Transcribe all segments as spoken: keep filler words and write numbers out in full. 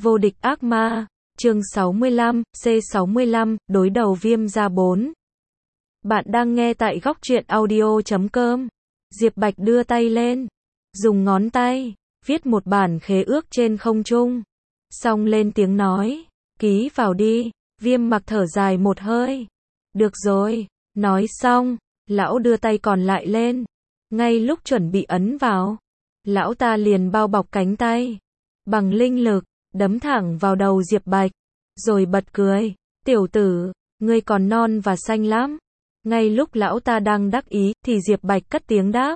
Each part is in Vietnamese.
Vô địch ác ma, chương sáu mươi lăm, C sáu mươi lăm, đối đầu Viêm gia bốn. Bạn đang nghe tại góc truyện audio chấm com. Diệp Bạch đưa tay lên, dùng ngón tay, viết một bản khế ước trên không trung. Xong lên tiếng nói, ký vào đi. Viêm mặc thở dài một hơi. Được rồi, nói xong, lão đưa tay còn lại lên. Ngay lúc chuẩn bị ấn vào, lão ta liền bao bọc cánh tay, bằng linh lực, đấm thẳng vào đầu Diệp Bạch, rồi bật cười, tiểu tử, ngươi còn non và xanh lắm. Ngay lúc lão ta đang đắc ý, thì Diệp Bạch cất tiếng đáp.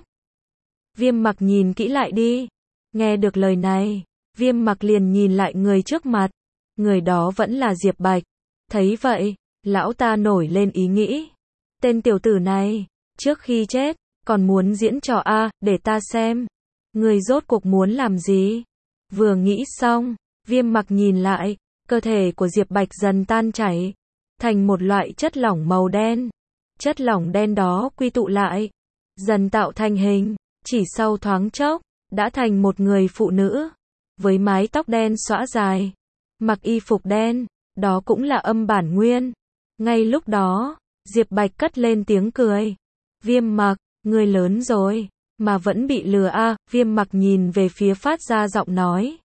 Viêm mặc nhìn kỹ lại đi. Nghe được lời này, Viêm mặc liền nhìn lại người trước mặt. Người đó vẫn là Diệp Bạch. Thấy vậy, lão ta nổi lên ý nghĩ. Tên tiểu tử này, trước khi chết, còn muốn diễn trò A, để ta xem. Người rốt cuộc muốn làm gì? Vừa nghĩ xong, Viêm mặc nhìn lại, cơ thể của Diệp Bạch dần tan chảy, thành một loại chất lỏng màu đen. Chất lỏng đen đó quy tụ lại, dần tạo thành hình, chỉ sau thoáng chốc, đã thành một người phụ nữ, với mái tóc đen xõa dài, mặc y phục đen, đó cũng là âm bản nguyên. Ngay lúc đó, Diệp Bạch cất lên tiếng cười. Viêm mặc, ngươi lớn rồi, mà vẫn bị lừa a. Viêm mặc nhìn về phía phát ra giọng nói.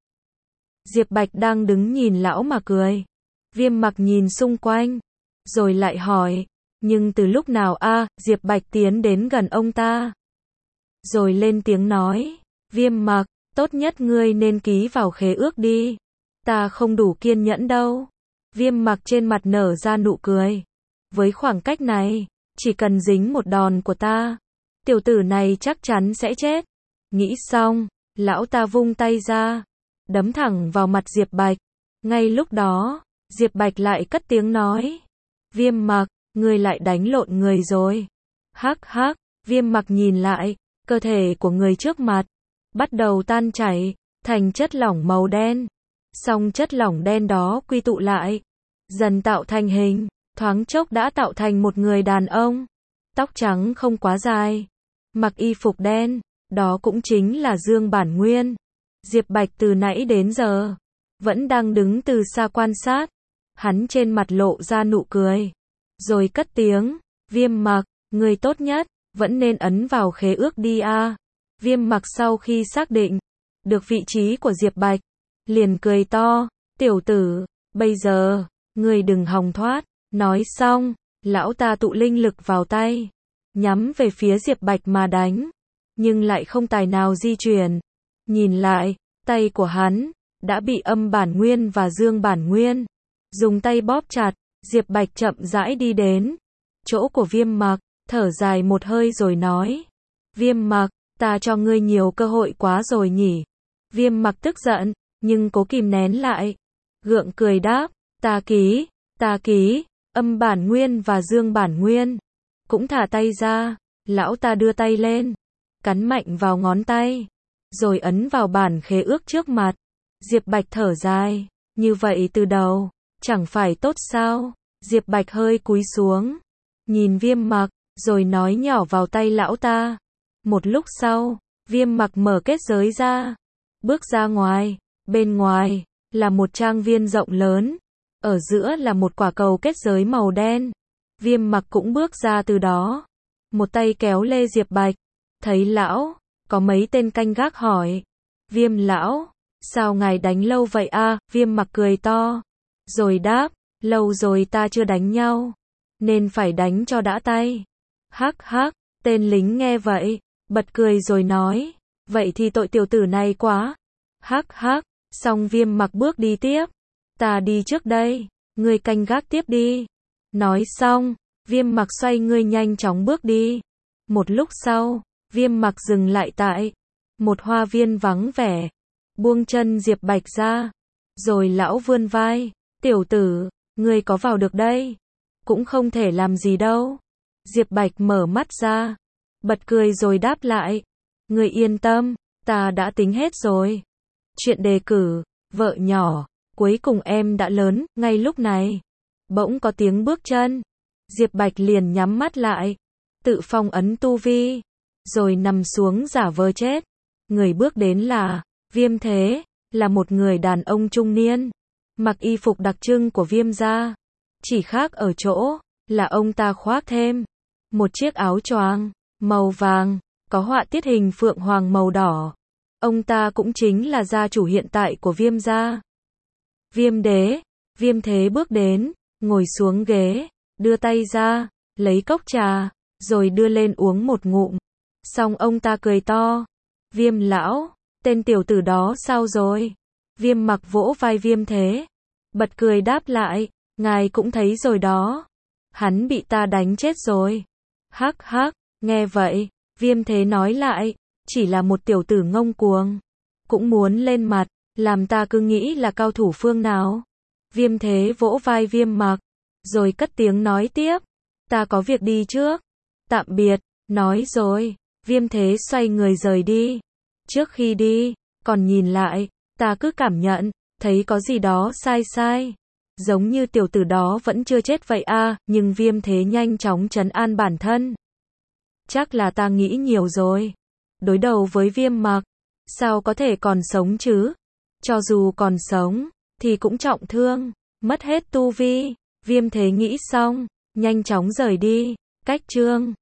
Diệp Bạch đang đứng nhìn lão mà cười. Viêm mặc nhìn xung quanh, rồi lại hỏi, nhưng từ lúc nào a? Diệp Bạch tiến đến gần ông ta, rồi lên tiếng nói, Viêm mặc, tốt nhất ngươi nên ký vào khế ước đi. Ta không đủ kiên nhẫn đâu. Viêm mặc trên mặt nở ra nụ cười. Với khoảng cách này, chỉ cần dính một đòn của ta, tiểu tử này chắc chắn sẽ chết. Nghĩ xong, lão ta vung tay ra, đấm thẳng vào mặt Diệp Bạch. Ngay lúc đó, Diệp Bạch lại cất tiếng nói, Viêm mặc, ngươi lại đánh lộn người rồi. Hắc hắc. Viêm mặc nhìn lại, cơ thể của người trước mặt bắt đầu tan chảy thành chất lỏng màu đen. Xong chất lỏng đen đó quy tụ lại, dần tạo thành hình, thoáng chốc đã tạo thành một người đàn ông, tóc trắng không quá dài, mặc y phục đen, đó cũng chính là Dương Bản Nguyên. Diệp Bạch từ nãy đến giờ vẫn đang đứng từ xa quan sát, hắn trên mặt lộ ra nụ cười, rồi cất tiếng, Viêm mặc, người tốt nhất vẫn nên ấn vào khế ước đi a. Viêm mặc sau khi xác định được vị trí của Diệp Bạch, liền cười to, tiểu tử, bây giờ, ngươi đừng hòng thoát. Nói xong, lão ta tụ linh lực vào tay, nhắm về phía Diệp Bạch mà đánh, nhưng lại không tài nào di chuyển. Nhìn lại, tay của hắn đã bị âm bản nguyên và dương bản nguyên dùng tay bóp chặt. Diệp Bạch chậm rãi đi đến chỗ của Viêm mặc, thở dài một hơi rồi nói, Viêm mặc, ta cho ngươi nhiều cơ hội quá rồi nhỉ. Viêm mặc tức giận, nhưng cố kìm nén lại, gượng cười đáp, ta ký, ta ký. Âm bản nguyên và dương bản nguyên cũng thả tay ra. Lão ta đưa tay lên, cắn mạnh vào ngón tay, rồi ấn vào bản khế ước trước mặt. Diệp Bạch thở dài, như vậy từ đầu chẳng phải tốt sao? Diệp Bạch hơi cúi xuống, nhìn Viêm mặc, rồi nói nhỏ vào tay lão ta. Một lúc sau, Viêm mặc mở kết giới ra, bước ra ngoài. Bên ngoài là một trang viên rộng lớn, ở giữa là một quả cầu kết giới màu đen. Viêm mặc cũng bước ra từ đó, một tay kéo lê Diệp Bạch. Thấy lão, có mấy tên canh gác hỏi, Viêm lão, sao ngài đánh lâu vậy a? Viêm mặc cười to, rồi đáp, lâu rồi ta chưa đánh nhau, nên phải đánh cho đã tay. Hắc hắc. Tên lính nghe vậy, bật cười rồi nói, vậy thì tội tiểu tử này quá. Hắc hắc. Xong Viêm mặc bước đi tiếp, ta đi trước đây, ngươi canh gác tiếp đi. Nói xong, Viêm mặc xoay người nhanh chóng bước đi. Một lúc sau, Viêm mặc dừng lại tại một hoa viên vắng vẻ, buông chân Diệp Bạch ra, rồi lão vươn vai, tiểu tử, ngươi có vào được đây, cũng không thể làm gì đâu. Diệp Bạch mở mắt ra, bật cười rồi đáp lại, ngươi yên tâm, ta đã tính hết rồi. Chuyện đề cử, vợ nhỏ, cuối cùng em đã lớn. Ngay lúc này, bỗng có tiếng bước chân. Diệp Bạch liền nhắm mắt lại, tự phong ấn tu vi, rồi nằm xuống giả vờ chết. Người bước đến là Viêm Thế. là một người đàn ông trung niên, mặc y phục đặc trưng của Viêm gia. Chỉ khác ở chỗ, là ông ta khoác thêm một chiếc áo choàng màu vàng, có họa tiết hình phượng hoàng màu đỏ. Ông ta cũng chính là gia chủ hiện tại của Viêm gia. Viêm đế, Viêm Thế bước đến, ngồi xuống ghế, đưa tay ra, lấy cốc trà, rồi đưa lên uống một ngụm. Xong ông ta cười to. Viêm lão, tên tiểu tử đó sao rồi? Viêm Mặc vỗ vai Viêm Thế, bật cười đáp lại, ngài cũng thấy rồi đó. Hắn bị ta đánh chết rồi. Hắc hắc, nghe vậy, Viêm Thế nói lại, chỉ là một tiểu tử ngông cuồng, cũng muốn lên mặt, làm ta cứ nghĩ là cao thủ phương nào. Viêm Thế vỗ vai Viêm Mặc, rồi cất tiếng nói tiếp, ta có việc đi trước. Tạm biệt, nói rồi, Viêm Thế xoay người rời đi. Trước khi đi, còn nhìn lại, ta cứ cảm nhận, thấy có gì đó sai sai. Giống như tiểu tử đó vẫn chưa chết vậy a, nhưng Viêm Thế nhanh chóng trấn an bản thân. Chắc là ta nghĩ nhiều rồi. Đối đầu với Viêm Mặc, sao có thể còn sống chứ? Cho dù còn sống, thì cũng trọng thương, mất hết tu vi. Viêm Thế nghĩ xong, nhanh chóng rời đi. Cách chương